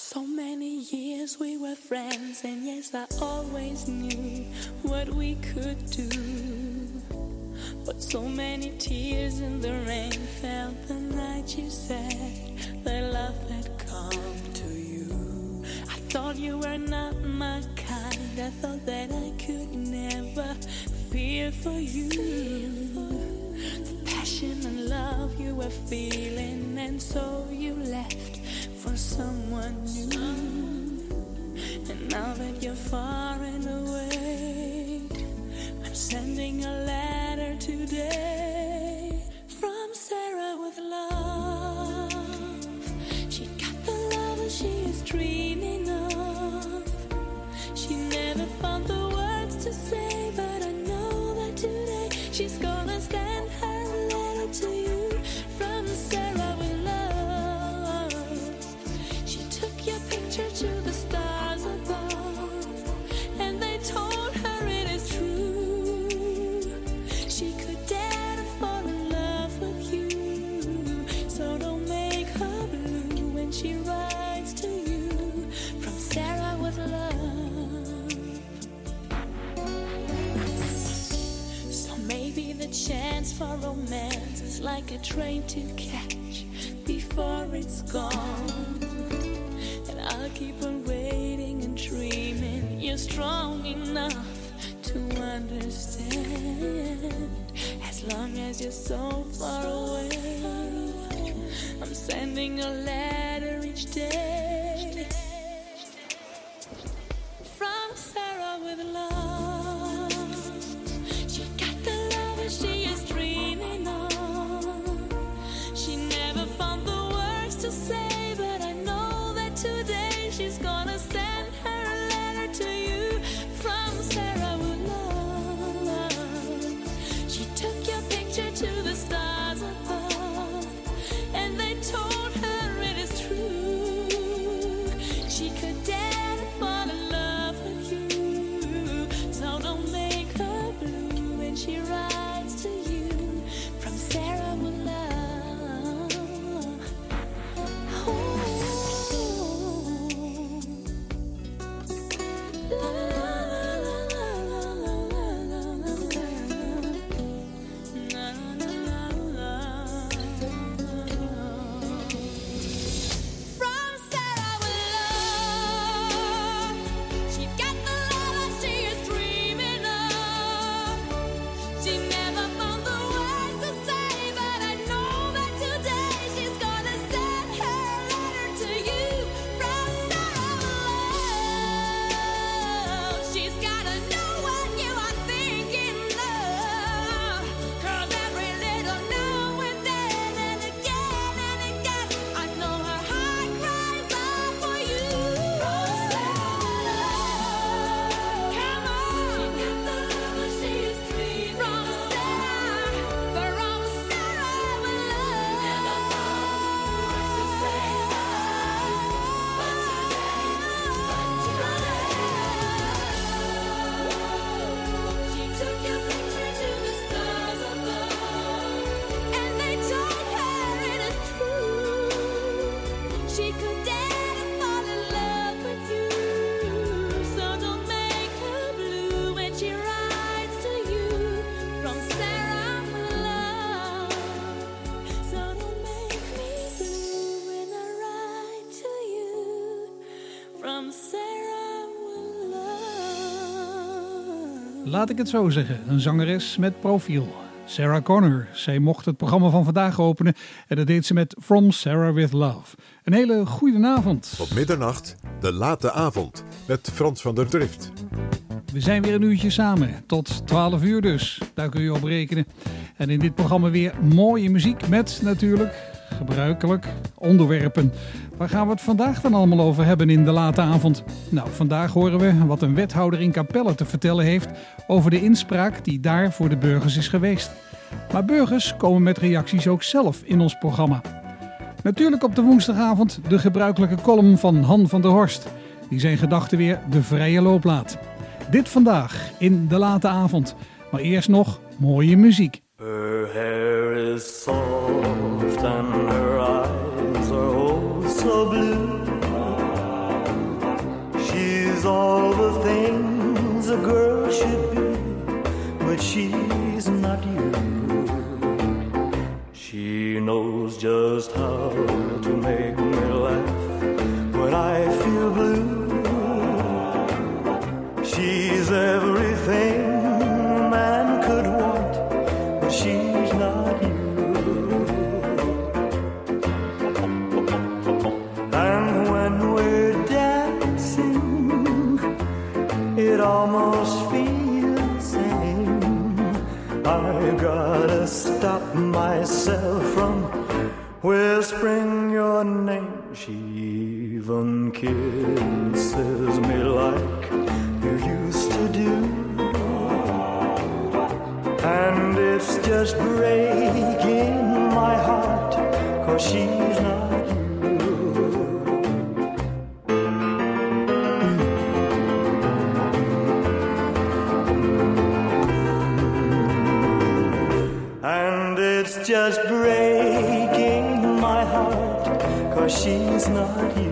So many years we were friends, and yes, I always knew what we could do. But so many tears in the rain fell the night you said that love had come to you. I thought you were not my kind, I thought that I could never feel for you. The passion and love you were feeling, and so you left for someone new. And now that you're far and away, I'm sending a letter today from Sarah with love. She got the love that she is dreaming of. She never found the words to say, but I know that today she's gonna send her a letter to you from Sarah with love. She took your picture to the stars above, and they told her it is true. She could dare to fall in love with you, so don't make her blue when she writes to you from Sarah with love. So maybe the chance for romance is like a train to catch before it's gone. And I'll keep on waiting and dreaming you're strong enough to understand. As long as you're so far away, I'm sending a letter each day from Sarah with love. She got the love that she is dreaming of. She never found the words to say, but I know that today she's gonna send her a letter to you from Sarah with love. She took your picture to the stars above, and they told her it is true. She could dare to fall in love with you, so don't make her blue when she writes to you from Sarah with love. Oh. La, la, la, la, la, la, la, la, la, la. From Sarah with love. She got the love that she is dreaming of. She never found the words to say, but I know that today she's gonna send her letter to you from Sarah with love. She's gotta know what you are thinking of, 'cause every little now and then and again, I know her heart cries out for you. From Sarah with love. Come on. She got the love that she is dreaming from Sarah with love. Never found words to say, but today, she took your picture to the stars above, and they told her it is true. She could dare to fall in love with you, so don't make her blue when she writes to you from Sarah with love. So don't make me blue when I write to you from Sarah with love. Laat ik het zo zeggen, een zangeres met profiel. Sarah Connor. Zij mocht het programma van vandaag openen en dat deed ze met From Sarah with Love. Een hele goede avond. Op middernacht, de late avond, met Frans van der Drift. We zijn weer een uurtje samen, tot 12 uur dus. Daar kun je op rekenen. En in dit programma weer mooie muziek met natuurlijk, gebruikelijk, onderwerpen. Waar gaan we het vandaag dan allemaal over hebben in de late avond? Nou, vandaag horen we wat een wethouder in Capelle te vertellen heeft over de inspraak die daar voor de burgers is geweest. Maar burgers komen met reacties ook zelf in ons programma. Natuurlijk op de woensdagavond de gebruikelijke column van Han van der Horst, die zijn gedachten weer de vrije loop laat. Dit vandaag in de late avond. Maar eerst nog mooie muziek. Her hair is soft and her eyes are oh so blue. She's all the things a girl should be, but she's not you. She knows just how to make me laugh when I feel blue. She's everything a man could want, but she's not you. And when we're dancing, it almost feels the same. I gotta stop myself from whispering your name. She even kisses me like you used to do, and it's just breaking my heart, 'cause she's not you. And it's just breaking my heart, 'cause she's not you.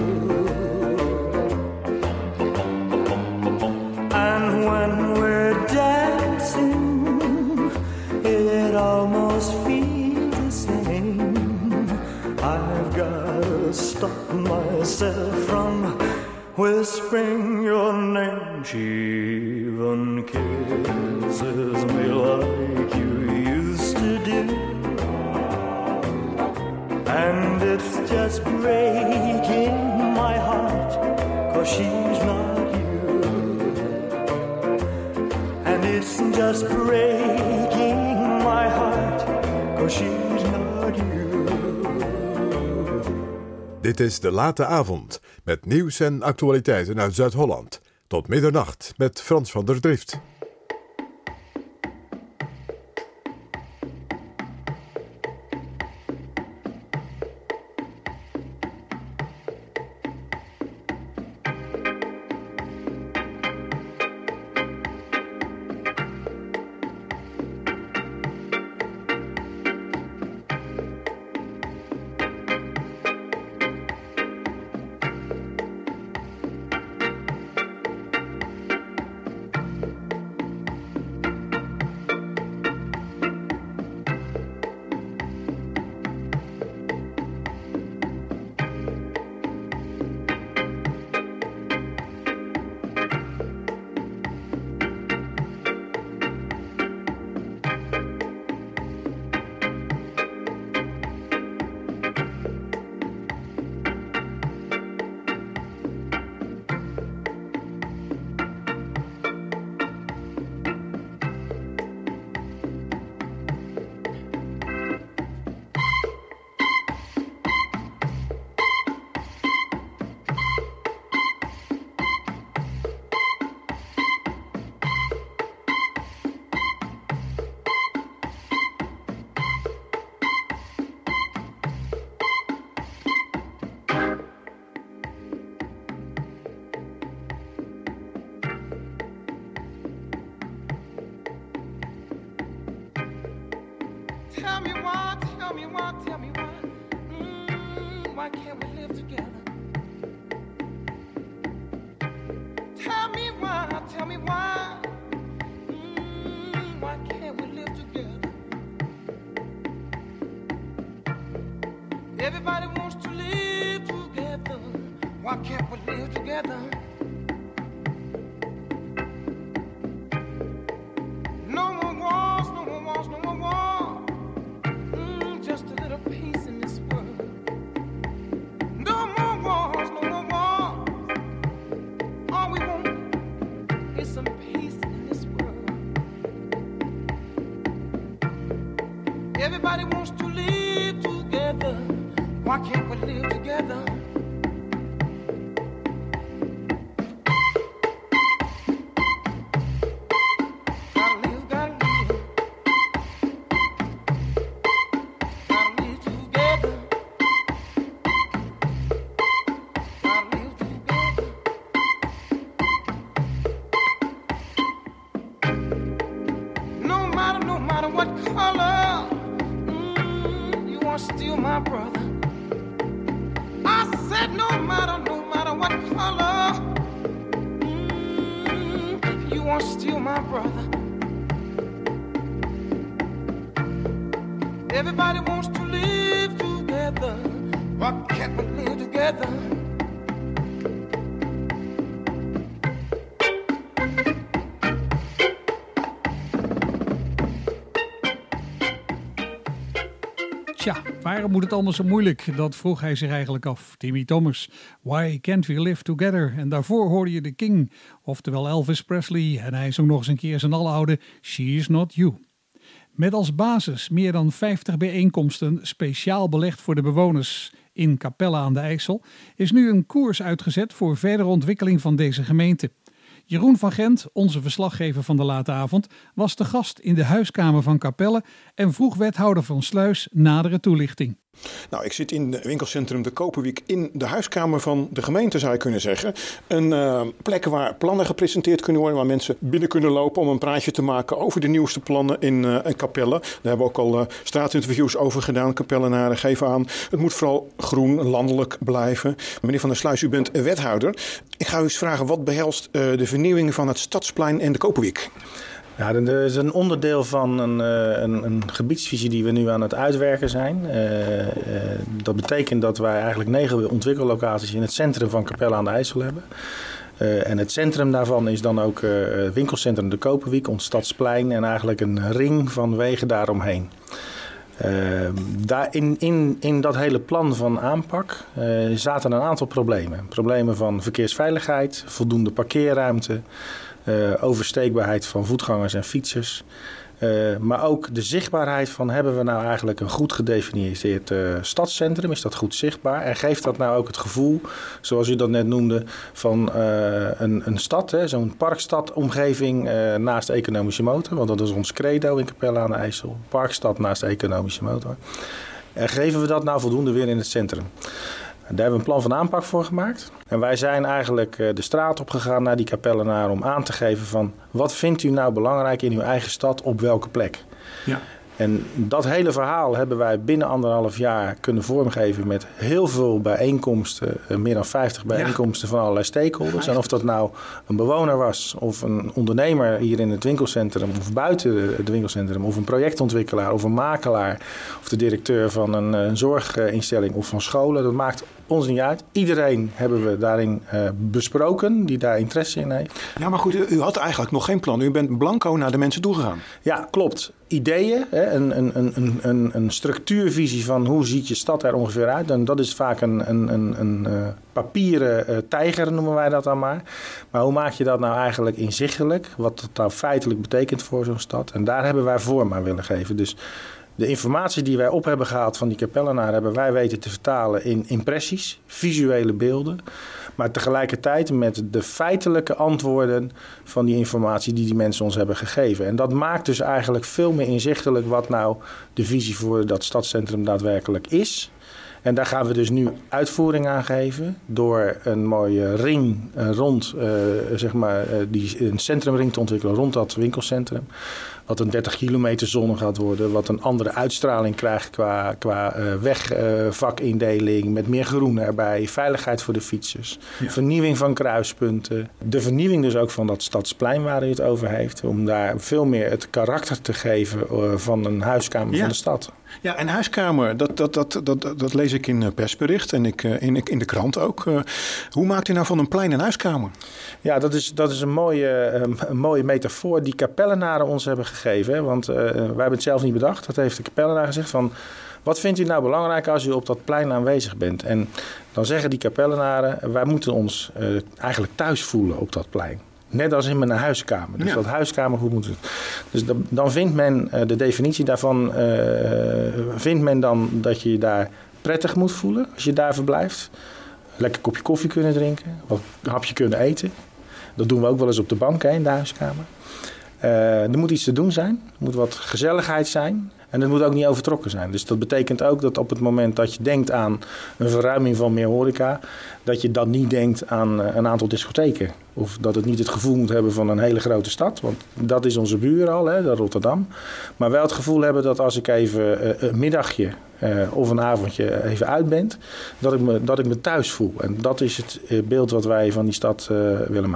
And when we're dancing, it almost feels the same. I've gotta stop myself from whispering your name. She even kisses me like you used to do, and it's just breaking my heart, 'cause she's not you. And it's just breaking my heart, 'cause she's not you. Dit is De Late Avond met nieuws en actualiteiten uit Zuid-Holland. Tot middernacht met Frans van der Drift. Tell me why, tell me why, tell me why. Why can't we live together? Tell me why, tell me why. Why can't we live together? Everybody wants to live together. Why can't we live together? No more wars, no more wars, no more wars. Just a little peace in this world. No more wars, no more wars. All we want is some peace in this world. Everybody wants to live together. Why can't we live together? my brother. Everybody wants to live together. Why can't we live together? Tja, waarom moet het allemaal zo moeilijk? Dat vroeg hij zich eigenlijk af. Timmy Thomas, Why Can't We Live Together? En daarvoor hoorde je de King, oftewel Elvis Presley. En hij zong nog eens een keer zijn aloude She Is Not You. Met als basis meer dan 50 bijeenkomsten speciaal belegd voor de bewoners in Capelle aan de IJssel, is nu een koers uitgezet voor verdere ontwikkeling van deze gemeente. Jeroen van Gent, onze verslaggever van de late avond, was de gast in de huiskamer van Capelle en vroeg wethouder van Sluis nadere toelichting. Nou, ik zit in het winkelcentrum De Koperwiek in de huiskamer van de gemeente, zou je kunnen zeggen. Een plek waar plannen gepresenteerd kunnen worden, waar mensen binnen kunnen lopen om een praatje te maken over de nieuwste plannen in Capelle. Daar hebben we ook al straatinterviews over gedaan. Capellenaren geven aan, het moet vooral groen, landelijk blijven. Meneer Van der Sluis, u bent wethouder. Ik ga u eens vragen, wat behelst de vernieuwing van het Stadsplein en De Koperwiek? Ja, dat is een onderdeel van een gebiedsvisie die we nu aan het uitwerken zijn. Dat betekent dat wij eigenlijk 9 ontwikkellocaties in het centrum van Capelle aan de IJssel hebben. En het centrum daarvan is dan ook het winkelcentrum De Koperwiek, ons Stadsplein en eigenlijk een ring van wegen daaromheen. In dat hele plan van aanpak zaten een aantal problemen. Problemen van verkeersveiligheid, voldoende parkeerruimte, oversteekbaarheid van voetgangers en fietsers. Maar ook de zichtbaarheid van, hebben we nou eigenlijk een goed gedefinieerd stadscentrum? Is dat goed zichtbaar? En geeft dat nou ook het gevoel, zoals u dat net noemde, van een stad, zo'n parkstadomgeving naast de economische motor? Want dat is ons credo in Capelle aan de IJssel. Parkstad naast de economische motor. En geven we dat nou voldoende weer in het centrum? Daar hebben we een plan van aanpak voor gemaakt. En wij zijn eigenlijk de straat op gegaan naar die Capellenaren om aan te geven van, wat vindt u nou belangrijk in uw eigen stad, op welke plek? Ja. En dat hele verhaal hebben wij binnen 1,5 jaar kunnen vormgeven met heel veel bijeenkomsten, meer dan 50 bijeenkomsten van allerlei stakeholders. En of dat nou een bewoner was, of een ondernemer hier in het winkelcentrum, of buiten het winkelcentrum, of een projectontwikkelaar, of een makelaar, of de directeur van een zorginstelling of van scholen, dat maakt ons niet uit. Iedereen hebben we daarin besproken die daar interesse in heeft. Ja, maar goed, u had eigenlijk nog geen plan. U bent blanco naar de mensen toegegaan. Ja, klopt. Ideeën, een structuurvisie van hoe ziet je stad er ongeveer uit. En dat is vaak een papieren tijger, noemen wij dat dan maar. Maar hoe maak je dat nou eigenlijk inzichtelijk? Wat dat nou feitelijk betekent voor zo'n stad? En daar hebben wij vorm aan willen geven. Dus de informatie die wij op hebben gehaald van die Capellenaren hebben wij weten te vertalen in impressies, visuele beelden. Maar tegelijkertijd met de feitelijke antwoorden van die informatie die mensen ons hebben gegeven. En dat maakt dus eigenlijk veel meer inzichtelijk wat nou de visie voor dat stadscentrum daadwerkelijk is. En daar gaan we dus nu uitvoering aan geven door een mooie ring rond, een centrumring te ontwikkelen rond dat winkelcentrum. Wat een 30 kilometer zone gaat worden, wat een andere uitstraling krijgt qua wegvakindeling, met meer groen erbij, veiligheid voor de fietsers, vernieuwing van kruispunten. De vernieuwing dus ook van dat stadsplein waar u het over heeft, om daar veel meer het karakter te geven van een huiskamer van de stad. Ja, en huiskamer, dat lees ik in persbericht en in de krant ook. Hoe maakt u nou van een plein een huiskamer? Ja, dat is een mooie metafoor die Capellenaren ons hebben gegeven. Hè? Want wij hebben het zelf niet bedacht. Dat heeft de Capellenaar gezegd van, wat vindt u nou belangrijk als u op dat plein aanwezig bent? En dan zeggen die Capellenaren, wij moeten ons eigenlijk thuis voelen op dat plein. Net als in mijn huiskamer. Dus dat huiskamer, hoe moet het? Dus dan vindt men, de definitie daarvan, vindt men dan dat je je daar prettig moet voelen als je daar verblijft. Lekker kopje koffie kunnen drinken, wat een hapje kunnen eten. Dat doen we ook wel eens op de bank in de huiskamer. Er moet iets te doen zijn, er moet wat gezelligheid zijn. En het moet ook niet overtrokken zijn. Dus dat betekent ook dat op het moment dat je denkt aan een verruiming van meer horeca, dat je dan niet denkt aan een aantal discotheken. Of dat het niet het gevoel moet hebben van een hele grote stad. Want dat is onze buur al, hè, Rotterdam. Maar wel het gevoel hebben dat als ik even een middagje of een avondje even uit ben, dat ik me thuis voel. En dat is het beeld wat wij van die stad willen maken.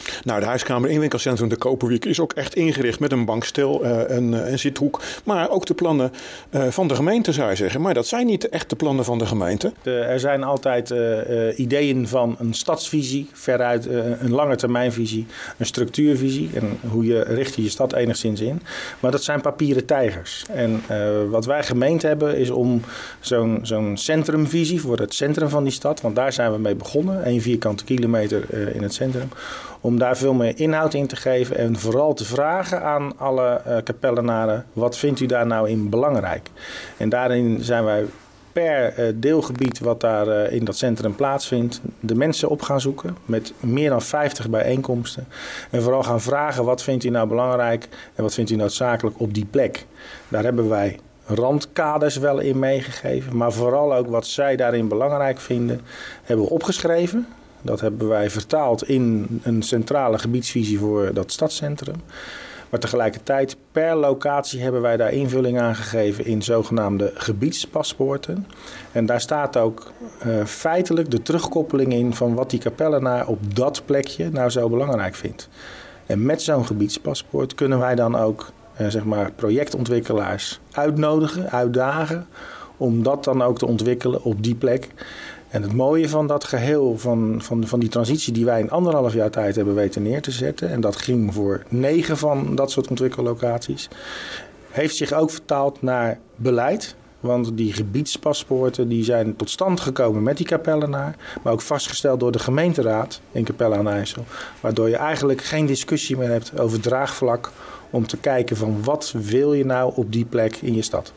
Nou, de huiskamer in winkelcentrum De Koperwiek is ook echt ingericht met een bankstel, een zithoek. Maar ook de plannen van de gemeente, zou je zeggen. Maar dat zijn niet echt de plannen van de gemeente. Er zijn altijd ideeën van een stadsvisie, veruit een langetermijnvisie, een structuurvisie. En hoe richt je stad enigszins in. Maar dat zijn papieren tijgers. En wat wij gemeend hebben is om zo'n centrumvisie voor het centrum van die stad. Want daar zijn we mee begonnen. 1 vierkante kilometer in het centrum. Om daar veel meer inhoud in te geven en vooral te vragen aan alle Capellenaren, wat vindt u daar nou in belangrijk? En daarin zijn wij per deelgebied wat daar in dat centrum plaatsvindt, de mensen op gaan zoeken met meer dan 50 bijeenkomsten. En vooral gaan vragen, wat vindt u nou belangrijk en wat vindt u noodzakelijk op die plek? Daar hebben wij randkaders wel in meegegeven, maar vooral ook wat zij daarin belangrijk vinden, hebben we opgeschreven. Dat hebben wij vertaald in een centrale gebiedsvisie voor dat stadscentrum. Maar tegelijkertijd per locatie hebben wij daar invulling aan gegeven in zogenaamde gebiedspaspoorten. En daar staat ook feitelijk de terugkoppeling in van wat die Capellenaar op dat plekje nou zo belangrijk vindt. En met zo'n gebiedspaspoort kunnen wij dan ook projectontwikkelaars uitnodigen, uitdagen om dat dan ook te ontwikkelen op die plek. En het mooie van dat geheel, van die transitie die wij in 1,5 jaar tijd hebben weten neer te zetten, en dat ging voor 9 van dat soort ontwikkellocaties, heeft zich ook vertaald naar beleid. Want die gebiedspaspoorten die zijn tot stand gekomen met die Capellenaar, maar ook vastgesteld door de gemeenteraad in Capelle aan IJssel. Waardoor je eigenlijk geen discussie meer hebt over draagvlak om te kijken van wat wil je nou op die plek in je stad.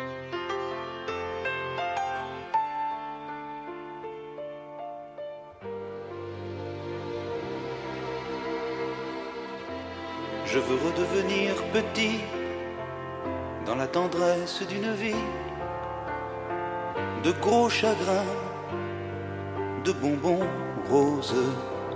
Je veux redevenir petit dans la tendresse d'une vie, de gros chagrins, de bonbons roses.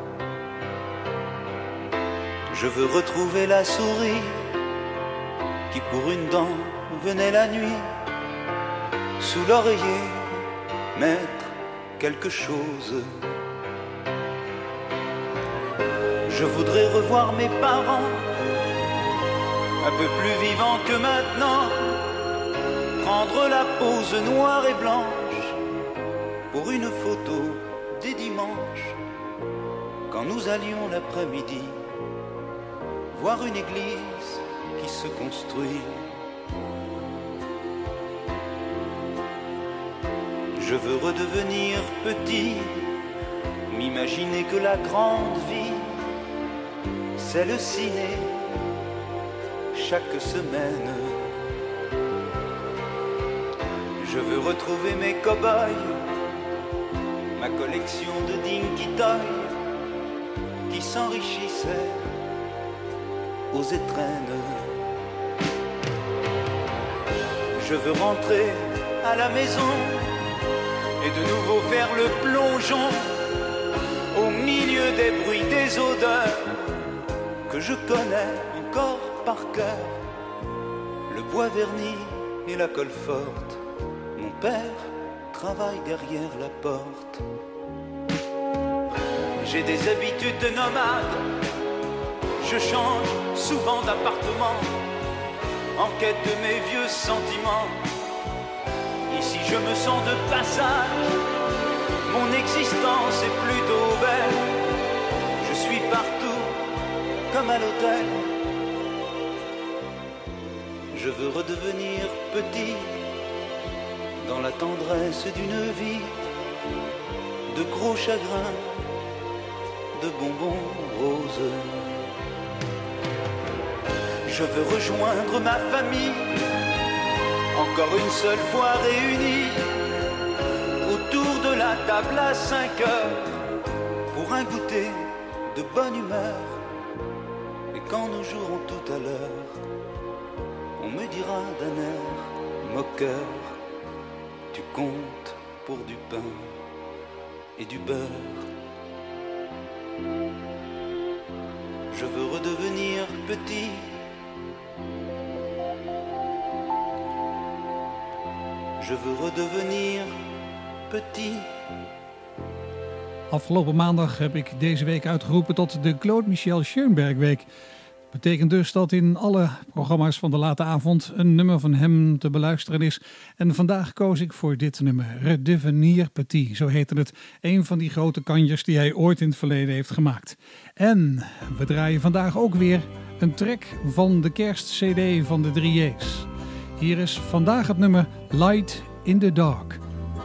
Je veux retrouver la souris qui pour une dent venait la nuit, sous l'oreiller mettre quelque chose. Je voudrais revoir mes parents, un peu plus vivants que maintenant, prendre la pose noire et blanche pour une photo des dimanches, quand nous allions l'après-midi voir une église qui se construit. Je veux redevenir petit, m'imaginer que la grande vie, c'est le ciné, chaque semaine. Je veux retrouver mes cow-boys, ma collection de Dinky Toy, qui s'enrichissait aux étrennes. Je veux rentrer à la maison et de nouveau faire le plongeon au milieu des bruits, des odeurs que je connais encore par cœur. Le bois verni et la colle forte, mon père travaille derrière la porte. J'ai des habitudes de nomade, je change souvent d'appartement en quête de mes vieux sentiments. Ici je me sens de passage, mon existence est plutôt belle. Je suis partout comme à l'hôtel. Je veux redevenir petit dans la tendresse d'une vie, de gros chagrins, de bonbons roses. Je veux rejoindre ma famille, encore une seule fois réunie, autour de la table à 5 heures, pour un goûter de bonne humeur. Et quand nous jouerons tout à l'heure, on me dira d'un air moqueur, tu comptes pour du pain et du beurre. Je veux redevenir petit, je veux redevenir petit, Afgelopen maandag heb ik deze week uitgeroepen tot de Claude Michel Schoenberg Week. Dat betekent dus dat in alle programma's van de late avond een nummer van hem te beluisteren is. En vandaag koos ik voor dit nummer, Redevenir Petit, zo heette het. Een van die grote kanjers die hij ooit in het verleden heeft gemaakt. En we draaien vandaag ook weer een track van de kerstcd van de 3J's. Hier is vandaag het nummer Light in the Dark.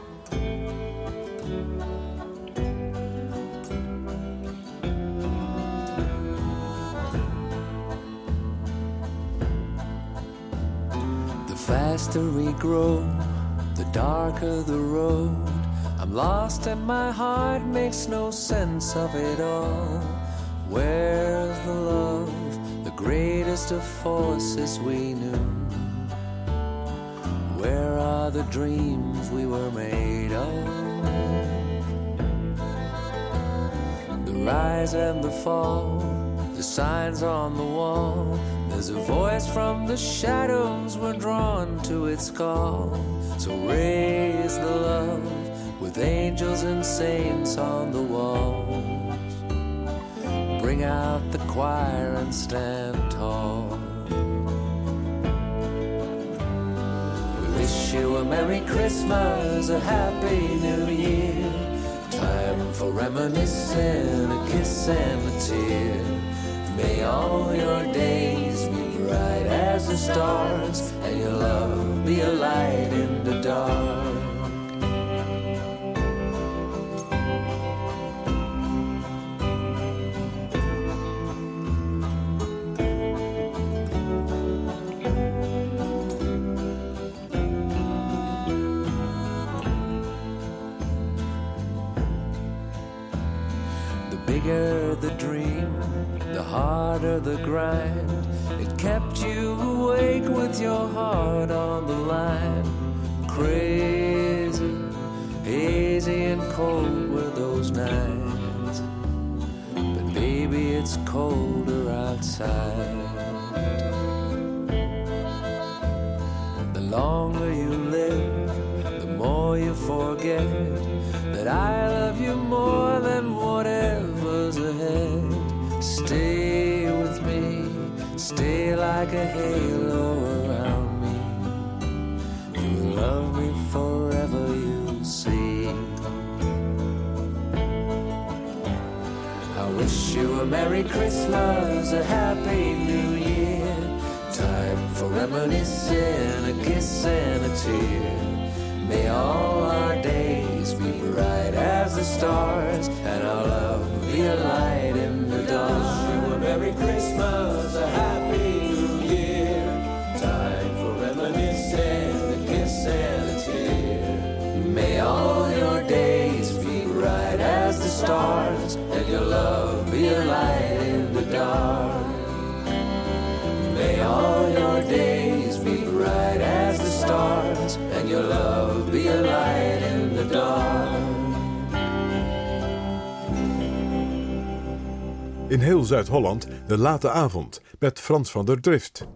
The faster we grow, the darker the road. I'm lost and my heart makes no sense of it all. Where's the love, the greatest of forces we knew? Where are the dreams we were made of? The rise and the fall, the signs on the wall. There's a voice from the shadows, we're drawn to its call. So raise the love with angels and saints on the walls. Bring out the choir and stand tall. We wish you a Merry Christmas, a Happy New Year. Time for reminiscing, a kiss and a tear. May all your days be bright as the stars, and your love be a light in the dark. The bigger the dream, the harder the grind. It kept you awake with your heart on the line. Crazy, hazy and cold were those nights. But baby, it's colder outside. The longer you live, the more you forget that I love you more than whatever's ahead. Stay with me, stay like a halo around me. You will love me forever, you'll see. I wish you a Merry Christmas, a Happy New Year. Time for reminiscing, a kiss and a tear. May all our days be bright as the stars, and our love be a light in the dark. Wish you a Merry Christmas, a Happy New Year. Time for reminiscing, a kiss and a tear. May all your days be bright as the stars, and your love be a light in the dark. May all your days be bright as the stars, and your love be a light in the dark. In heel Zuid-Holland de late avond met Frans van der Drift.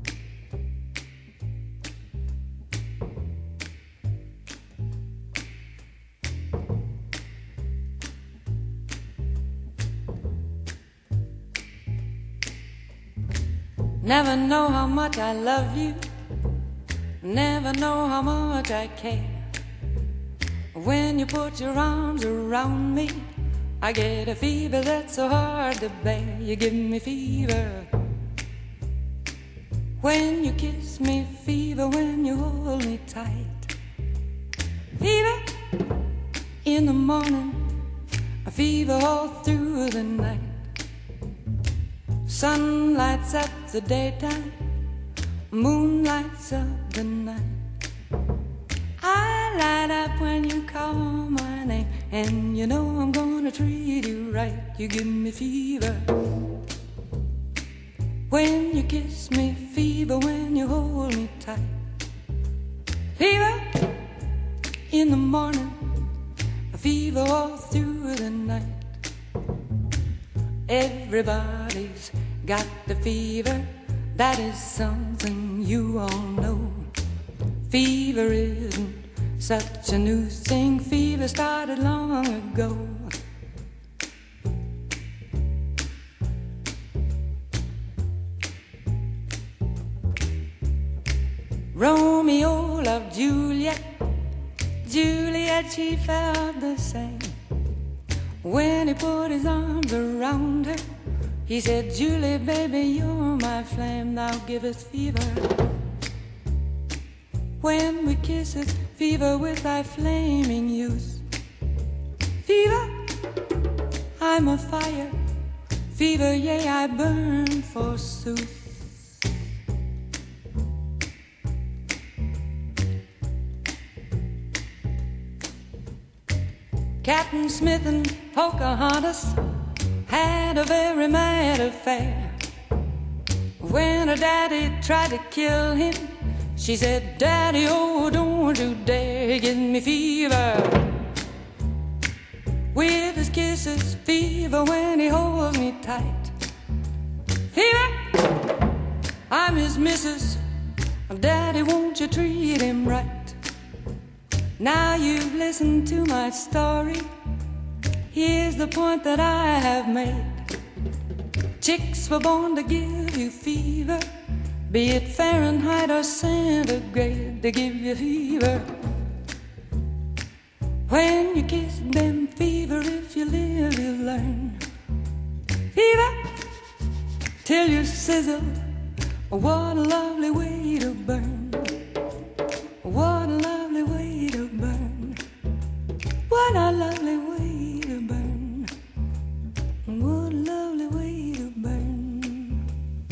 Never know how much I love you. Never know how much I care. When you put your arms around me, I get a fever that's so hard to bear. You give me fever when you kiss me, fever when you hold me tight. Fever in the morning, a fever all through the night. Sun lights up the daytime, moon lights up the night. I light up when you call my name, and you know I'm gonna treat you right. You give me fever when you kiss me, fever when you hold me tight. Fever in the morning, a fever all through the night. Everybody's got the fever, that is something you all know. Fever isn't such a new thing, fever started long ago. Romeo loved Juliet, Juliet, she felt the same. When he put his arms around her, he said, Julie, baby, you're my flame, thou givest fever. When we kiss it, fever with thy flaming youth. Fever, I'm a fire. Fever, yea, I burn forsooth. Captain Smith and Pocahontas had a very mad affair. When her daddy tried to kill him, she said, Daddy, oh, don't you dare give me fever. With his kisses, fever when he holds me tight. Fever, I'm his missus. Daddy, won't you treat him right? Now you've listened to my story. Here's the point that I have made. Chicks were born to give you fever, be it Fahrenheit or centigrade, they give you fever. When you kiss them, fever, if you live, you learn. Fever, till you sizzle, what a lovely way to burn. What a lovely way to burn. What a lovely way to burn. What a lovely way to burn.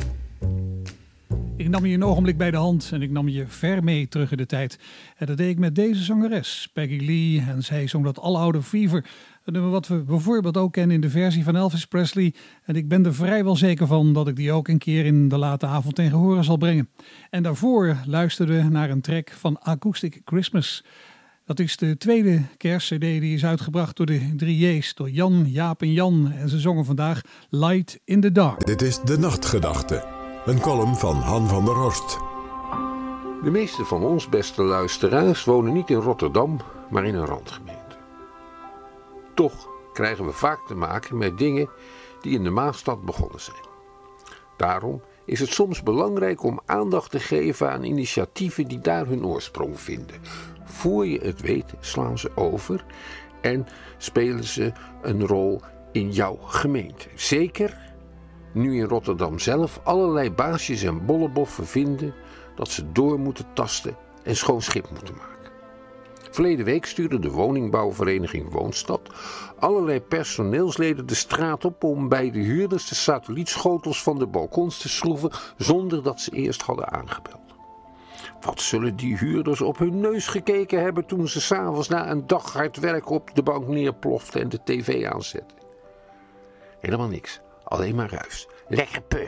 Ik nam je een ogenblik bij de hand en ik nam je ver mee terug in de tijd. En dat deed ik met deze zangeres, Peggy Lee. En zij zong dat aloude Fever. Een nummer wat we bijvoorbeeld ook kennen in de versie van Elvis Presley. En ik ben er vrijwel zeker van dat ik die ook een keer in de late avond ten gehore zal brengen. En daarvoor luisterden we naar een track van Acoustic Christmas. Dat is de tweede kerstcd die is uitgebracht door de 3 J's, door Jan, Jaap en Jan. En ze zongen vandaag Light in the Dark. Dit is De Nachtgedachte, een column van Han van der Horst. De meeste van ons beste luisteraars wonen niet in Rotterdam, maar in een randgemeente. Toch krijgen we vaak te maken met dingen die in de Maasstad begonnen zijn. Daarom is het soms belangrijk om aandacht te geven aan initiatieven die daar hun oorsprong vinden. Voor je het weet slaan ze over en spelen ze een rol in jouw gemeente. Zeker nu in Rotterdam zelf allerlei baasjes en bolleboffen vinden dat ze door moeten tasten en schoon schip moeten maken. Verleden week stuurde de woningbouwvereniging Woonstad allerlei personeelsleden de straat op om bij de huurders de satellietschotels van de balkons te schroeven zonder dat ze eerst hadden aangebeld. Wat zullen die huurders op hun neus gekeken hebben toen ze 's avonds na een dag hard werk op de bank neerploften en de tv aanzetten? Helemaal niks, alleen maar ruis. Lekker pu.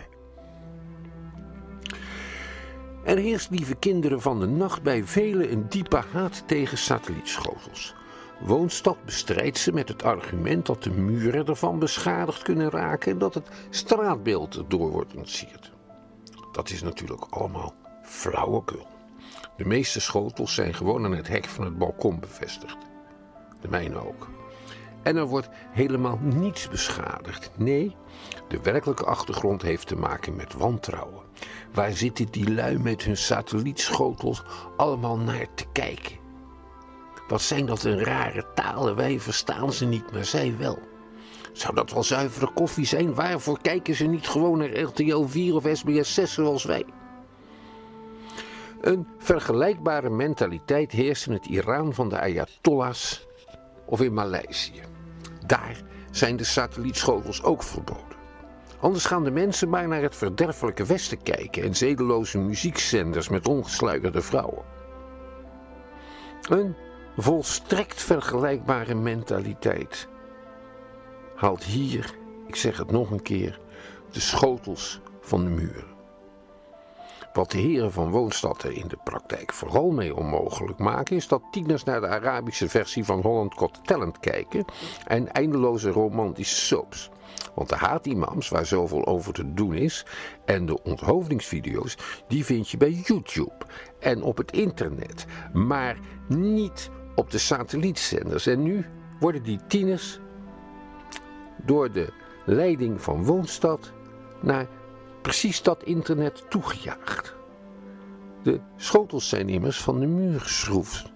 Er heerst, lieve kinderen van de nacht, bij velen een diepe haat tegen satellietschotels. Woonstad bestrijdt ze met het argument dat de muren ervan beschadigd kunnen raken en dat het straatbeeld erdoor wordt ontsierd. Dat is natuurlijk allemaal flauwekul. De meeste schotels zijn gewoon aan het hek van het balkon bevestigd. De mijne ook. En er wordt helemaal niets beschadigd. Nee, de werkelijke achtergrond heeft te maken met wantrouwen. Waar zitten die lui met hun satellietschotels allemaal naar te kijken? Wat zijn dat een rare talen? Wij verstaan ze niet, maar zij wel. Zou dat wel zuivere koffie zijn? Waarvoor kijken ze niet gewoon naar RTL 4 of SBS 6 zoals wij? Een vergelijkbare mentaliteit heerst in het Iran van de Ayatollahs of in Maleisië. Daar zijn de satellietschotels ook verboden. Anders gaan de mensen maar naar het verderfelijke Westen kijken en zedeloze muziekzenders met ongesluierde vrouwen. Een volstrekt vergelijkbare mentaliteit haalt hier, ik zeg het nog een keer, de schotels van de muren. Wat de heren van Woonstad er in de praktijk vooral mee onmogelijk maken, is dat tieners naar de Arabische versie van Holland Got Talent kijken en eindeloze romantische soaps. Want de haatimams, waar zoveel over te doen is, en de onthoofdingsvideo's, die vind je bij YouTube en op het internet, maar niet op de satellietzenders. En nu worden die tieners door de leiding van Woonstad naar precies dat internet toegejaagd. De schotels zijn immers van de muur geschroefd.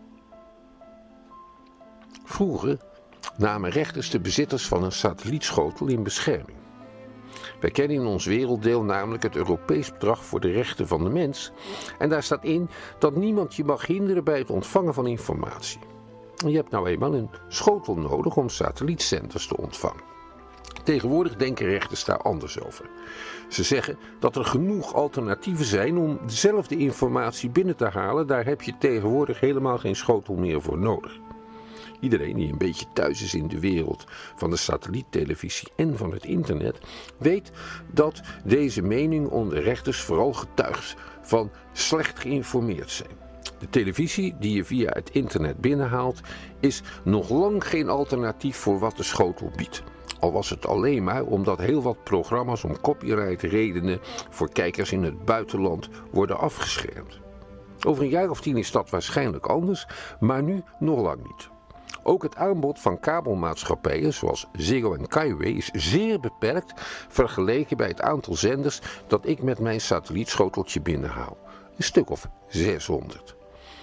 Vroeger namen rechters de bezitters van een satellietschotel in bescherming. Wij kennen in ons werelddeel namelijk het Europees Verdrag voor de Rechten van de Mens. En daar staat in dat niemand je mag hinderen bij het ontvangen van informatie. Je hebt nou eenmaal een schotel nodig om satellietzenders te ontvangen. Tegenwoordig denken rechters daar anders over. Ze zeggen dat er genoeg alternatieven zijn om dezelfde informatie binnen te halen. Daar heb je tegenwoordig helemaal geen schotel meer voor nodig. Iedereen die een beetje thuis is in de wereld van de satelliettelevisie en van het internet, weet dat deze mening onder rechters vooral getuigt van slecht geïnformeerd zijn. De televisie die je via het internet binnenhaalt is nog lang geen alternatief voor wat de schotel biedt. Al was het alleen maar omdat heel wat programma's om copyrightredenen voor kijkers in het buitenland worden afgeschermd. Over een jaar of 10 is dat waarschijnlijk anders, maar nu nog lang niet. Ook het aanbod van kabelmaatschappijen zoals Ziggo en Kaiway is zeer beperkt vergeleken bij het aantal zenders dat ik met mijn satellietschoteltje binnenhaal. Een stuk of 600.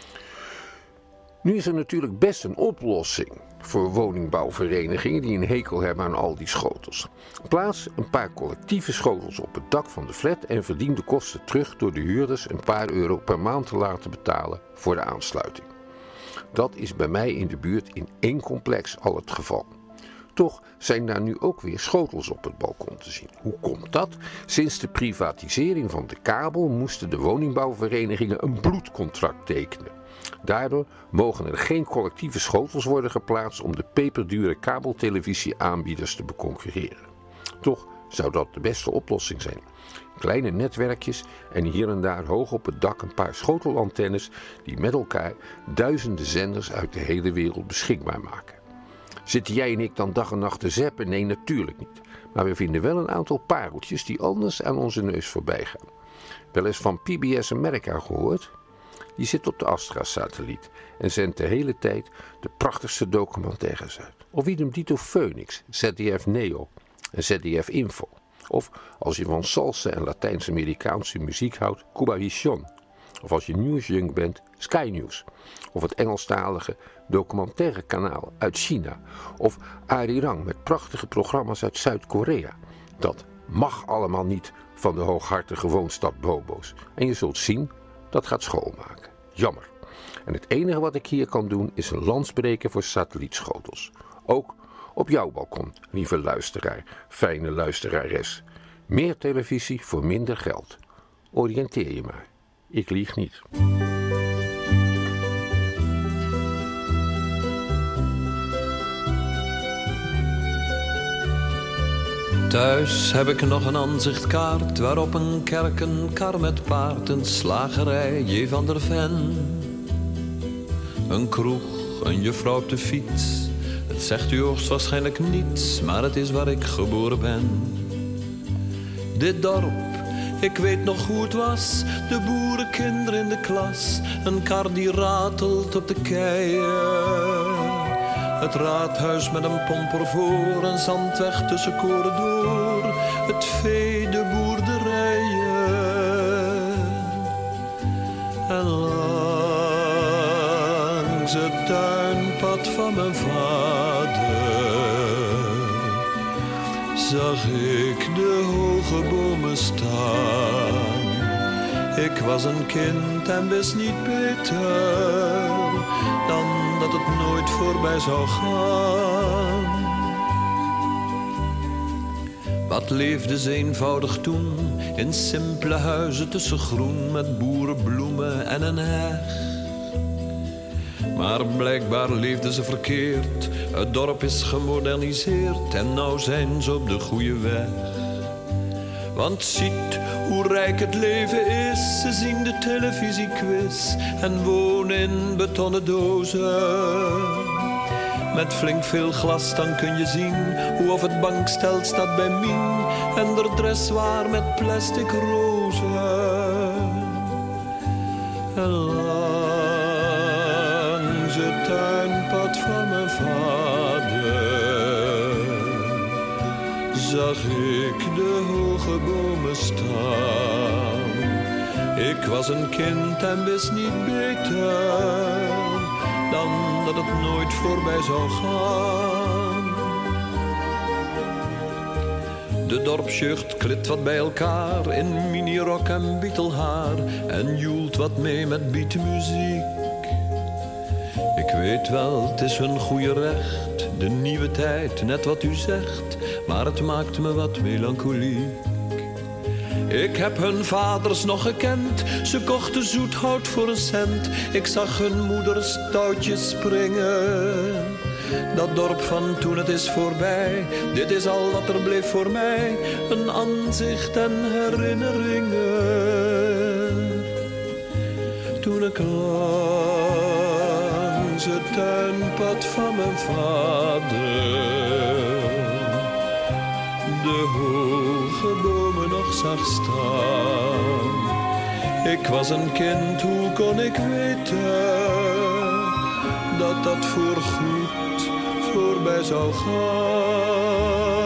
Nu is er natuurlijk best een oplossing voor woningbouwverenigingen die een hekel hebben aan al die schotels. Plaats een paar collectieve schotels op het dak van de flat en verdien de kosten terug door de huurders een paar euro per maand te laten betalen voor de aansluiting. Dat is bij mij in de buurt in één complex al het geval. Toch zijn daar nu ook weer schotels op het balkon te zien. Hoe komt dat? Sinds de privatisering van de kabel moesten de woningbouwverenigingen een bloedcontract tekenen. Daardoor mogen er geen collectieve schotels worden geplaatst om de peperdure kabeltelevisieaanbieders te beconcurreren. Toch zou dat de beste oplossing zijn. Kleine netwerkjes en hier en daar hoog op het dak een paar schotelantennes die met elkaar duizenden zenders uit de hele wereld beschikbaar maken. Zitten jij en ik dan dag en nacht te zappen? Nee, natuurlijk niet. Maar we vinden wel een aantal pareltjes die anders aan onze neus voorbij gaan. Wel eens van PBS America gehoord? Die zit op de Astra-satelliet en zendt de hele tijd de prachtigste documentaires uit. Of idem dito Phoenix, ZDF Neo en ZDF Info. Of als je van salsa en Latijns-Amerikaanse muziek houdt, Cubavisión. Of als je nieuwsjunk bent, Sky News. Of het Engelstalige documentaire kanaal uit China. Of Arirang met prachtige programma's uit Zuid-Korea. Dat mag allemaal niet van de hooghartige woonstad Bobo's. En je zult zien, dat gaat schoonmaken. Jammer. En het enige wat ik hier kan doen is een lans breken voor satellietschotels. Ook op jouw balkon, lieve luisteraar, fijne luisterares. Meer televisie voor minder geld. Oriënteer je maar. Ik lieg niet. Thuis heb ik nog een aanzichtkaart waarop een kerk, een kar met paard, een slagerij, J. van der Ven. Een kroeg, een juffrouw op de fiets. Het zegt u hoogstwaarschijnlijk niets, maar het is waar ik geboren ben. Dit dorp, ik weet nog hoe het was, de boerenkinderen in de klas, een kar die ratelt op de keien. Het raadhuis met een pomper voor, een zandweg tussen koren door, het vee, de boerderijen. En langs het tuinpad van mijn vader zag ik de hoge bomen staan. Ik was een kind en wist niet beter dan dat het nooit voorbij zou gaan. Wat leefde ze eenvoudig toen, in simpele huizen tussen groen, met boerenbloemen en een heg. Maar blijkbaar leefden ze verkeerd, het dorp is gemoderniseerd en nou zijn ze op de goede weg. Want ziet hoe rijk het leven is, ze zien de televisiequiz en wonen in betonnen dozen. Met flink veel glas dan kun je zien hoe of het bankstel staat bij Mien en de dressoir met plastic rozen. En langs het tuinpad van mijn vader zag ik de hoge bomen staan. Ik was een kind en wist niet beter dan dat het nooit voorbij zou gaan. De dorpsjeugd klit wat bij elkaar in minirok en bietelhaar en joelt wat mee met beatmuziek. Ik weet wel, het is hun goede recht, de nieuwe tijd, net wat u zegt, maar het maakt me wat melancholiek. Ik heb hun vaders nog gekend, ze kochten zoethout voor een cent. Ik zag hun moeders touwtjes springen. Dat dorp van toen, het is voorbij, dit is al wat er bleef voor mij. Een aanzicht en herinneringen. Toen ik langs het tuinpad van mijn vader de hoge bomen nog zag staan. Ik was een kind, hoe kon ik weten dat dat voorgoed voorbij zou gaan?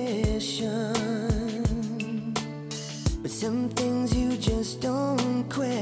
Some things you just don't question.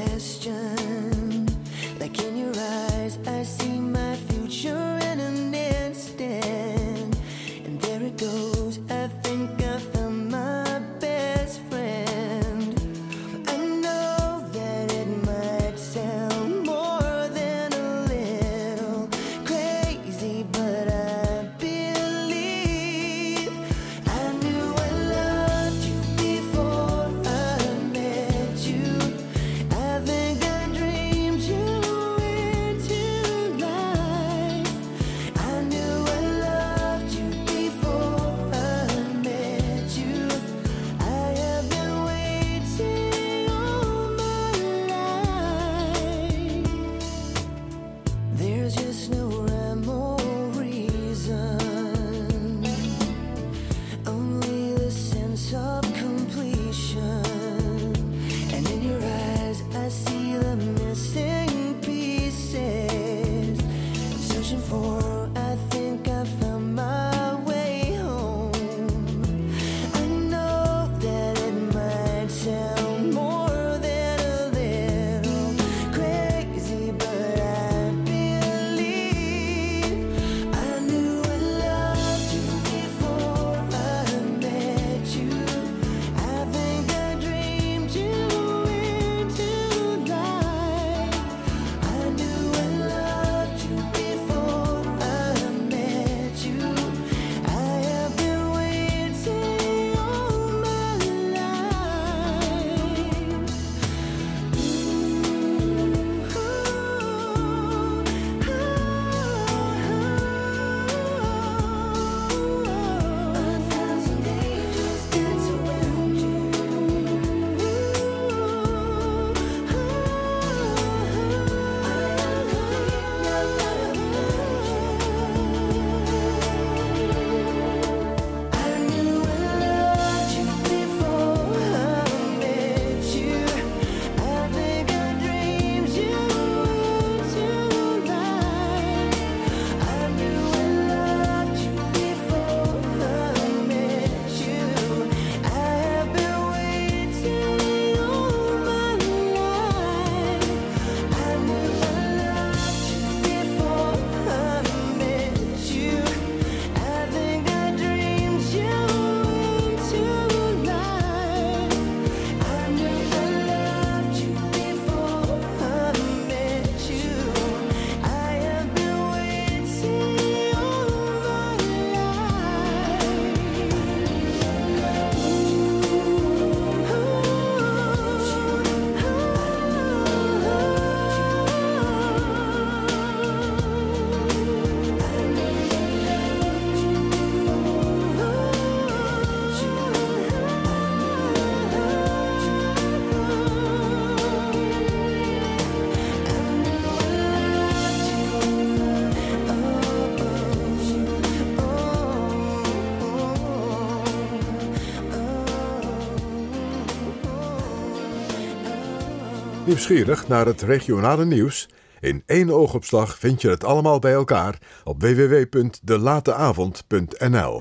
Nieuwsgierig naar het regionale nieuws? In 1 oogopslag vind je het allemaal bij elkaar op www.delateavond.nl.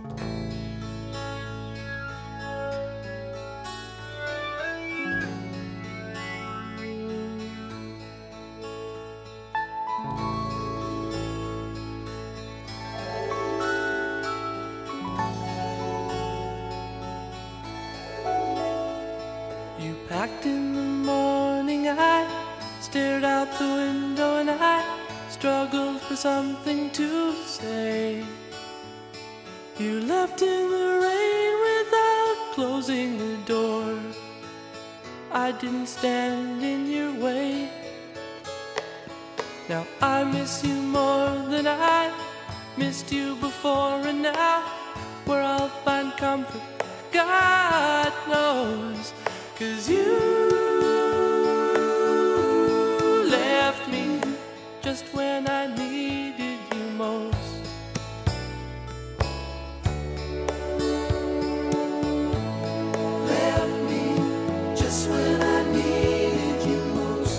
You packed in the morning, I stared out the window and I struggled for something to say. You left in the rain without closing the door. I didn't stand in your way. Now I miss you more than I missed you before, and now where I'll find comfort, God knows. 'Cause you left me just when I needed you most. Left me just when I needed you most.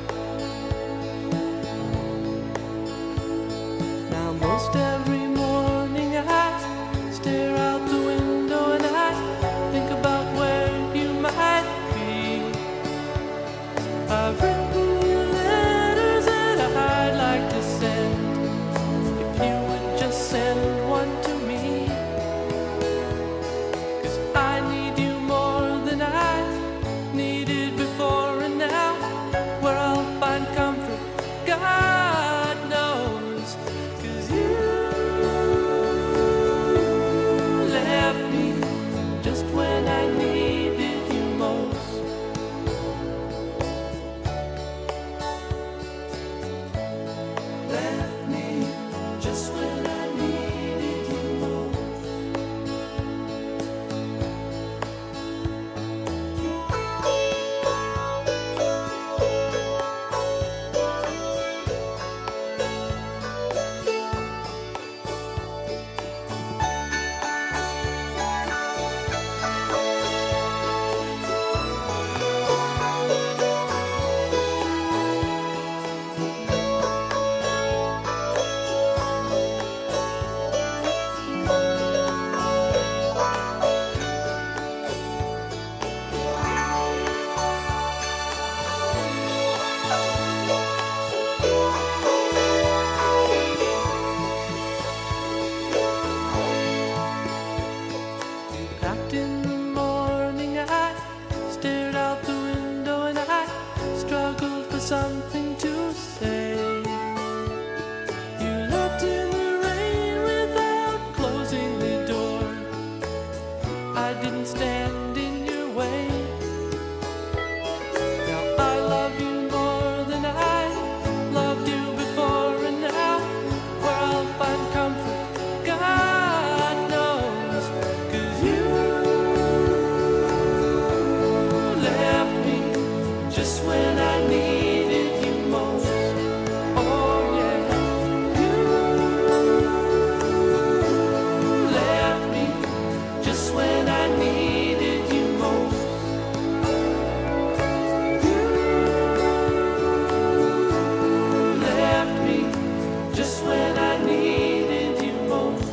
Now most every morning I stare out the window and I think about where you might be. I've written you letters that I'd like to send. If you would just send one to me. 'Cause I need you more than I needed before, and now where I'll find comfort, God knows. 'Cause you left me just when I needed you most. Left me just when I needed you most. You packed in the morning, I stared out the window and I struggled for something to say. You left in the rain without closing the door. I didn't stand in your way. Now I love you more than I loved you before, and now where I'll find comfort, God knows. 'Cause you left me just when I needed you most. Oh yeah, you left me just when I needed you most. You left me just when I needed you most.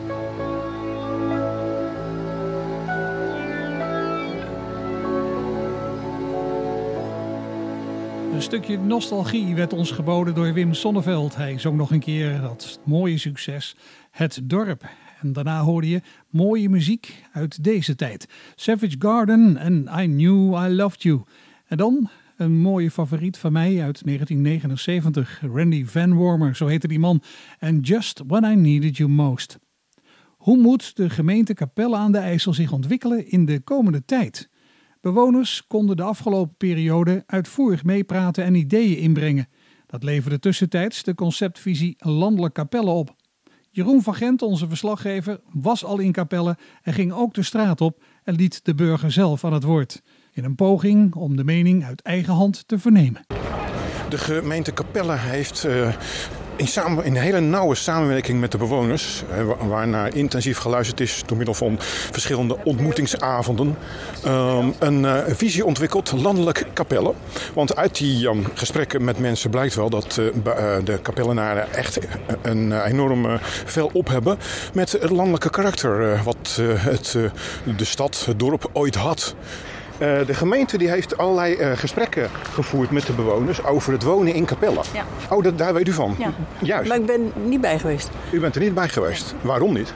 Een stukje nostalgie werd ons geboden door Wim Sonneveld. Hij zong nog een keer dat mooie succes, Het Dorp. En daarna hoorde je mooie muziek uit deze tijd. Savage Garden en I Knew I Loved You. En dan een mooie favoriet van mij uit 1979. Randy Van Wormer, zo heette die man. And Just When I Needed You Most. Hoe moet de gemeente Capelle aan de IJssel zich ontwikkelen in de komende tijd? Bewoners konden de afgelopen periode uitvoerig meepraten en ideeën inbrengen. Dat leverde tussentijds de conceptvisie Landelijk Capelle op. Jeroen van Gent, onze verslaggever, was al in Capelle en ging ook de straat op en liet de burger zelf aan het woord. In een poging om de mening uit eigen hand te vernemen. De gemeente Capelle heeft in hele nauwe samenwerking met de bewoners, waarnaar intensief geluisterd is door middel van verschillende ontmoetingsavonden, een visie ontwikkeld, landelijk Capelle. Want uit die gesprekken met mensen blijkt wel dat de Capellenaren echt een enorm veel op hebben met het landelijke karakter wat de stad, het dorp ooit had. De gemeente die heeft allerlei gesprekken gevoerd met de bewoners over het wonen in Capelle. Ja. Oh, daar weet u van? Ja. Juist. Maar ik ben niet bij geweest. U bent er niet bij geweest. Waarom niet?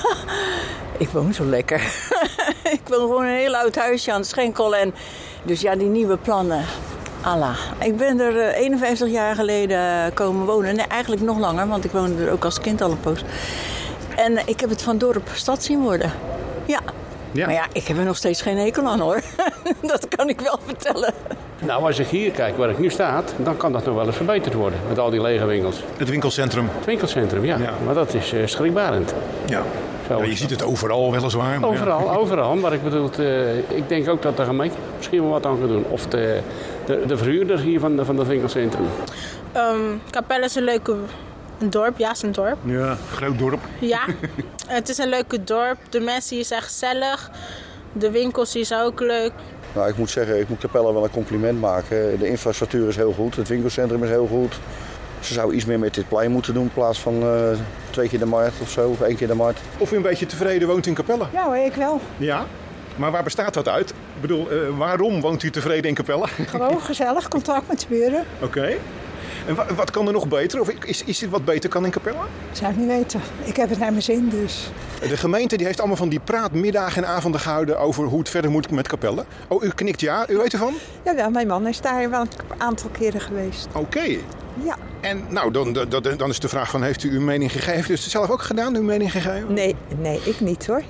Ik woon zo lekker. Ik woon gewoon in een heel oud huisje aan de Schenkel. En dus ja, die nieuwe plannen. Allah. Ik ben er 51 jaar geleden komen wonen. Nee, eigenlijk nog langer, want ik woonde er ook als kind al een poos. En ik heb het van dorp stad zien worden. Ja. Ja. Maar ja, ik heb er nog steeds geen hekel aan hoor. Dat kan ik wel vertellen. Nou, als ik hier kijk waar ik nu sta, dan kan dat nog wel eens verbeterd worden. Met al die lege winkels. Het winkelcentrum. Het winkelcentrum, ja. Maar dat is schrikbarend. Ja. Ja, je ziet het overal weliswaar. Maar overal. Maar ik bedoel, ik denk ook dat de gemeente misschien wel wat aan gaat doen. Of de verhuurder hier van het winkelcentrum. Capelle is een dorp, ja, het is een dorp. Ja, groot dorp. Ja, het is een leuke dorp. De mensen hier zijn gezellig. De winkels hier zijn ook leuk. Nou, ik moet zeggen, ik moet Capelle wel een compliment maken. De infrastructuur is heel goed, het winkelcentrum is heel goed. Ze zou iets meer met dit plein moeten doen in plaats van 2 keer de markt of zo, of 1 keer de markt. Of u een beetje tevreden woont in Capelle? Ja hoor, ik wel. Ja? Maar waar bestaat dat uit? Ik bedoel, waarom woont u tevreden in Capelle? Gewoon gezellig, contact met de buren. Oké. En wat kan er nog beter? Of is dit wat beter kan in Capelle? Zou ik niet weten. Ik heb het naar mijn zin dus. De gemeente die heeft allemaal van die praatmiddagen en avonden gehouden over hoe het verder moet met Capelle. Oh, u knikt ja. U weet ervan? Jawel, mijn man is daar wel een aantal keren geweest. Oké. Ja. En nou, dan is de vraag van, heeft u uw mening gegeven? Heeft u het zelf ook gedaan, uw mening gegeven? Nee, ik niet hoor.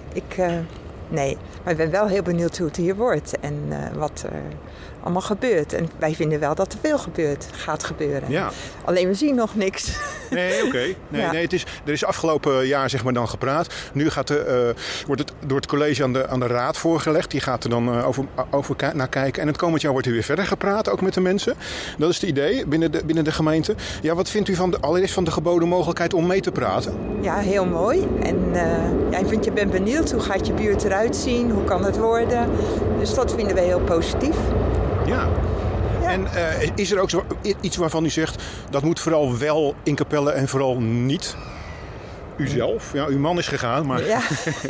Nee, maar ik ben wel heel benieuwd hoe het hier wordt en wat er allemaal gebeurt. En wij vinden wel dat er veel gaat gebeuren. Ja. Alleen we zien nog niks. Nee, oké. Nee, Ja. nee, er is afgelopen jaar zeg maar dan gepraat. Nu wordt het door het college aan de raad voorgelegd. Die gaat er dan over naar kijken. En het komend jaar wordt er weer verder gepraat, ook met de mensen. Dat is het idee binnen de gemeente. Ja, wat vindt u allereerst van de geboden mogelijkheid om mee te praten? Ja, heel mooi. En je bent benieuwd, hoe gaat je buurt eruit zien? Hoe kan het worden? Dus dat vinden wij heel positief. Ja. En is er ook iets waarvan u zegt, dat moet vooral wel in Capelle en vooral niet? U zelf? Ja, uw man is gegaan, maar... Ja.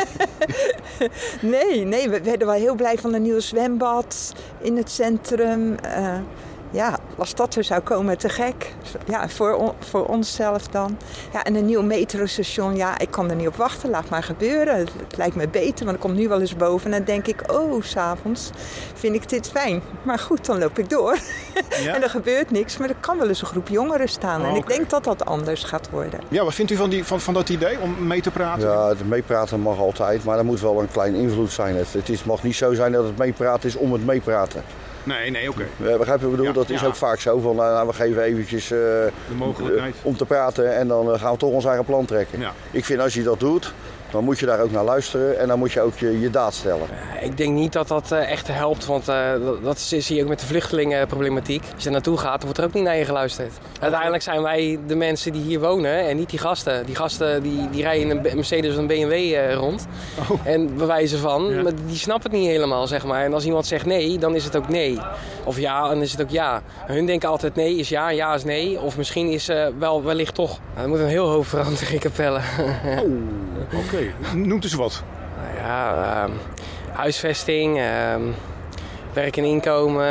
Nee, we werden wel heel blij van een nieuw zwembad in het centrum. Als dat er zou komen, te gek. Ja, voor onszelf dan. Ja, en een nieuw metrostation, ja, ik kan er niet op wachten. Laat maar gebeuren. Het lijkt me beter, want ik kom nu wel eens boven en dan denk ik, 's avonds vind ik dit fijn. Maar goed, dan loop ik door. Ja? En er gebeurt niks, maar er kan wel eens een groep jongeren staan. En ik denk dat dat anders gaat worden. Ja, wat vindt u van dat idee om mee te praten? Ja, het meepraten mag altijd, maar er moet wel een klein invloed zijn. Het mag niet zo zijn dat het meepraten is om het meepraten. Nee, oké. Begrijp je wat ik bedoel? Dat is ook vaak zo van, we geven eventjes de mogelijkheid om te praten en dan gaan we toch ons eigen plan trekken. Ja. Ik vind als je dat doet, dan moet je daar ook naar luisteren en dan moet je ook je daad stellen. Ik denk niet dat dat echt helpt, want dat zie je ook met de vluchtelingenproblematiek. Als je er naartoe gaat, dan wordt er ook niet naar je geluisterd. Uiteindelijk zijn wij de mensen die hier wonen en niet die gasten. Die gasten die rijden in een Mercedes of een BMW rond. En bewijzen van, maar die snappen het niet helemaal, zeg maar. En als iemand zegt nee, dan is het ook nee. Of ja, dan is het ook ja. Hun denken altijd nee is ja en ja is nee. Of misschien is wellicht toch. Er moet een heel hoop veranderen in Capelle. Oké. Noemt eens wat. Nou ja, huisvesting, werk en inkomen.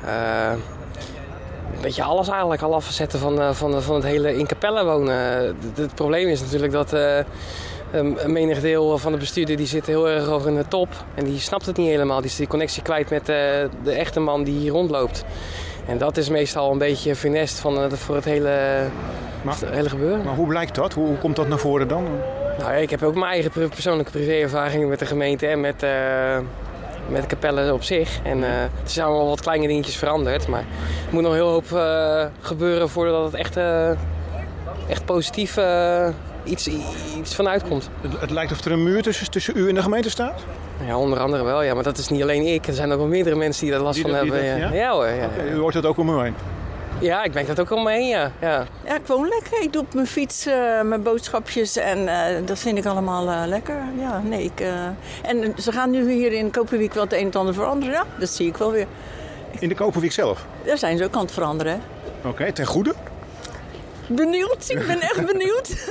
Een beetje alles eigenlijk, alle facetten van het hele in Capelle wonen. Het probleem is natuurlijk dat een menig deel van de bestuurder die zit heel erg hoog in de top. En die snapt het niet helemaal. Die is die connectie kwijt met de echte man die hier rondloopt. En dat is meestal een beetje funest voor het hele gebeuren. Maar hoe blijkt dat? Hoe komt dat naar voren dan? Nou ja, ik heb ook mijn eigen persoonlijke privéervaringen met de gemeente en met Capelle op zich. En er zijn allemaal wat kleine dingetjes veranderd. Maar er moet nog heel hoop gebeuren voordat het echt positief iets van uitkomt. Het lijkt of er een muur tussen u en de gemeente staat? Ja, onder andere wel. Ja, maar dat is niet alleen ik. Er zijn ook wel meerdere mensen die daar last van hebben. Ja? Ja hoor. Ja. Okay, u hoort het ook om u heen? Ja, ik merk dat ook al mee, ja. Ja, ik woon lekker. Ik doe op mijn fiets mijn boodschapjes en dat vind ik allemaal lekker. Ja, nee, en ze gaan nu hier in Koperwiek wel het een en ander veranderen. Ja, dat zie ik wel weer. In de Koperwiek zelf? Daar zijn ze ook aan het veranderen, hè. Oké, ten goede? Benieuwd, ik ben echt benieuwd.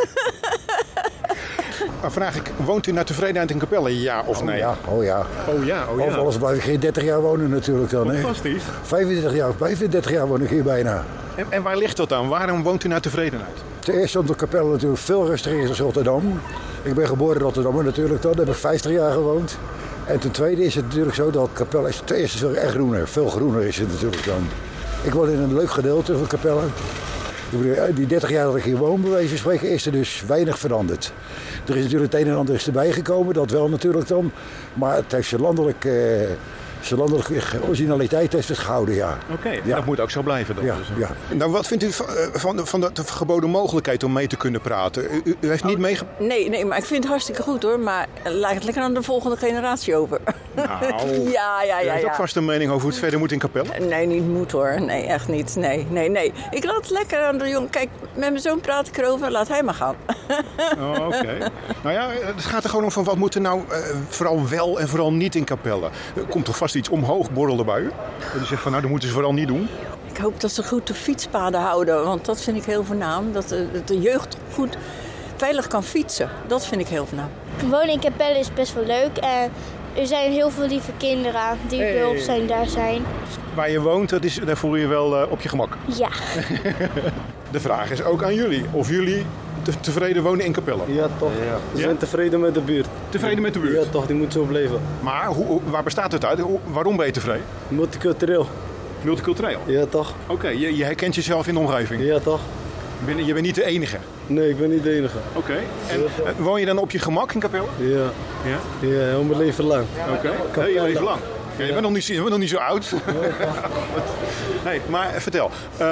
Maar vraag ik, woont u naar tevredenheid in Capelle, ja of nee? Oh ja. Of anders blijf ik geen 30 jaar wonen natuurlijk dan. Fantastisch. 35 jaar woon ik hier bijna. En waar ligt dat aan? Waarom woont u naar tevredenheid? Ten eerste omdat Capelle natuurlijk veel rustiger is dan Rotterdam. Ik ben geboren in Rotterdam natuurlijk dan, daar heb ik 50 jaar gewoond. En ten tweede is het natuurlijk zo dat Capelle is ten eerste echt groener. Veel groener is het natuurlijk dan. Ik woon in een leuk gedeelte van Capelle. Die 30 jaar dat ik hier woon, bij wijze van spreken, is er dus weinig veranderd. Er is natuurlijk het een en ander erbij gekomen, dat wel natuurlijk dan. Maar het heeft zijn landelijke originaliteit heeft het gehouden, ja. Oké, dat moet ook zo blijven dan. Ja, dus. ja. Nou, wat vindt u van de geboden mogelijkheid om mee te kunnen praten? U heeft niet meege... Nee, maar ik vind het hartstikke goed hoor. Maar laat het lekker aan de volgende generatie over. Nou, ja. U heeft ook vast een mening over hoe het verder moet in Capelle? Nee, niet moet hoor. Nee, echt niet. Nee. Ik laat het lekker aan de jongen. Kijk, met mijn zoon praat ik erover. Laat hij maar gaan. Oké. Nou ja, het gaat er gewoon om van wat moet er nou vooral wel en vooral niet in Capelle. Er komt toch vast iets omhoog borrelen bij u? Dat u zegt van nou, dat moeten ze vooral niet doen. Ik hoop dat ze goed de fietspaden houden. Want dat vind ik heel voornaam. Dat de jeugd goed veilig kan fietsen. Dat vind ik heel voornaam. Wonen in Capelle is best wel leuk. En er zijn heel veel lieve kinderen die behulp zijn. Waar je woont, daar voel je je wel op je gemak. Ja. De vraag is ook aan jullie. Of jullie tevreden wonen in Capelle? Ja, toch. Ja. We zijn tevreden met de buurt. Tevreden met de buurt? Ja, toch. Die moet zo blijven. Maar waar bestaat het uit? Waarom ben je tevreden? Multicultureel. Multicultureel? Ja, toch. Oké, je herkent jezelf in de omgeving? Ja, toch. Je bent niet de enige? Nee, ik ben niet de enige. Oké. En woon je dan op je gemak in Capelle? Ja. Ja, heel mijn leven lang. Oké, heel je leven lang. Ja, je bent nog niet zo oud. Nee, maar vertel.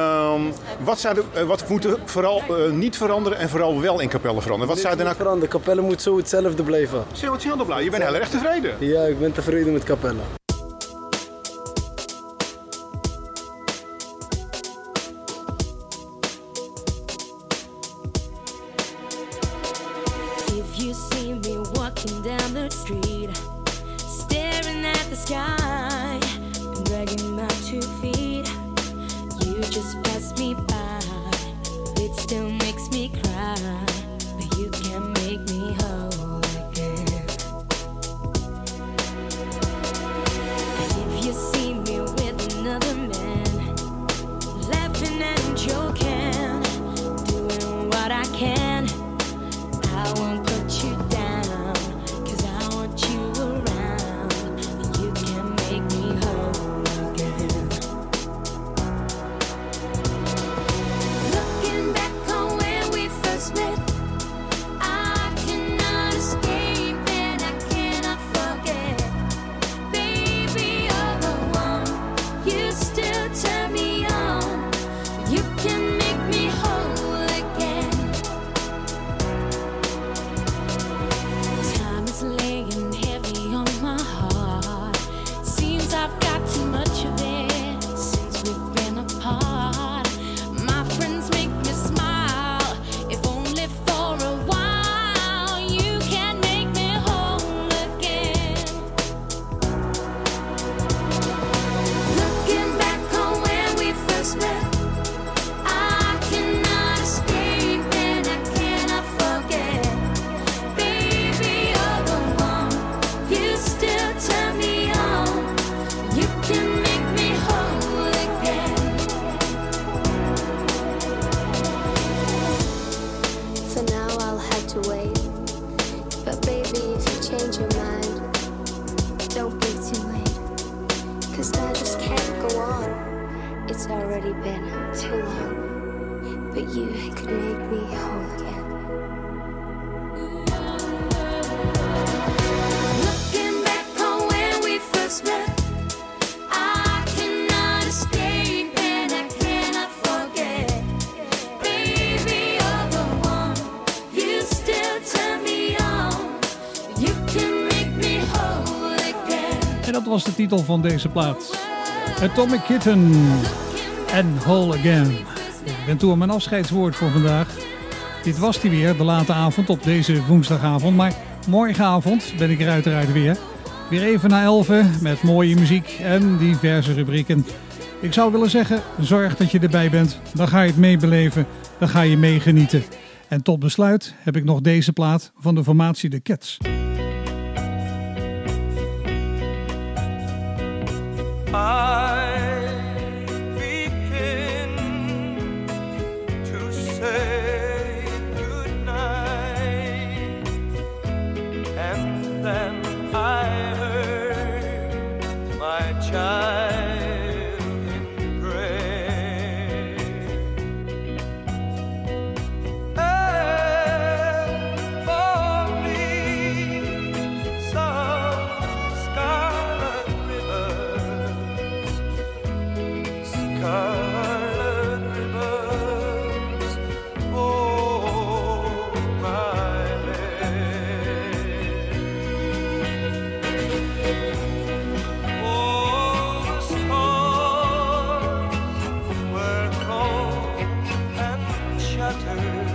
Wat moet er vooral niet veranderen en vooral wel in Capelle veranderen? Wat zou er nou veranderen? Capelle moet zo hetzelfde blijven. Zo hetzelfde blijven? Je bent heel erg tevreden. Ja, ik ben tevreden met Capelle. If you see me walking down the street, staring at the sky, and dragging my 2 feet, you just pass me by. It still makes me cry, but you can make me whole again. And if you see me with another man, laughing and joking, doing what I can, I won't put you down, 'cause I want you around, and you can make me whole again. Looking back on when we first met, I cannot escape and I cannot forget. Baby, you're the one, you still turn me on, you can make me whole again. Time is laying heavy on my heart. Seems I've got too much of it since we've been apart. My friends make me smile, if only for a while. You can make me whole again. Looking back on when we first met, I cannot escape and I cannot forget. Baby, you're the one, you still turn me on, you can make me whole again. For now I'll have to wait. But baby, if you change your mind, don't be too late. 'Cause I just can't go on. It's already been too long. But you could make me whole again. Looking back on when we first met, I cannot escape and I cannot forget. Baby, you're the one, you still turn me on, you can make me whole again. En dat was de titel van deze plaat. Atomic Kitten. En Whole Again. Ik ben toe aan mijn afscheidswoord voor vandaag. Dit was die weer, de late avond op deze woensdagavond. Maar morgenavond ben ik er uiteraard weer. Weer even na 11 met mooie muziek en diverse rubrieken. Ik zou willen zeggen, zorg dat je erbij bent. Dan ga je het meebeleven, dan ga je meegenieten. En tot besluit heb ik nog deze plaat van de formatie The Cats. Shattered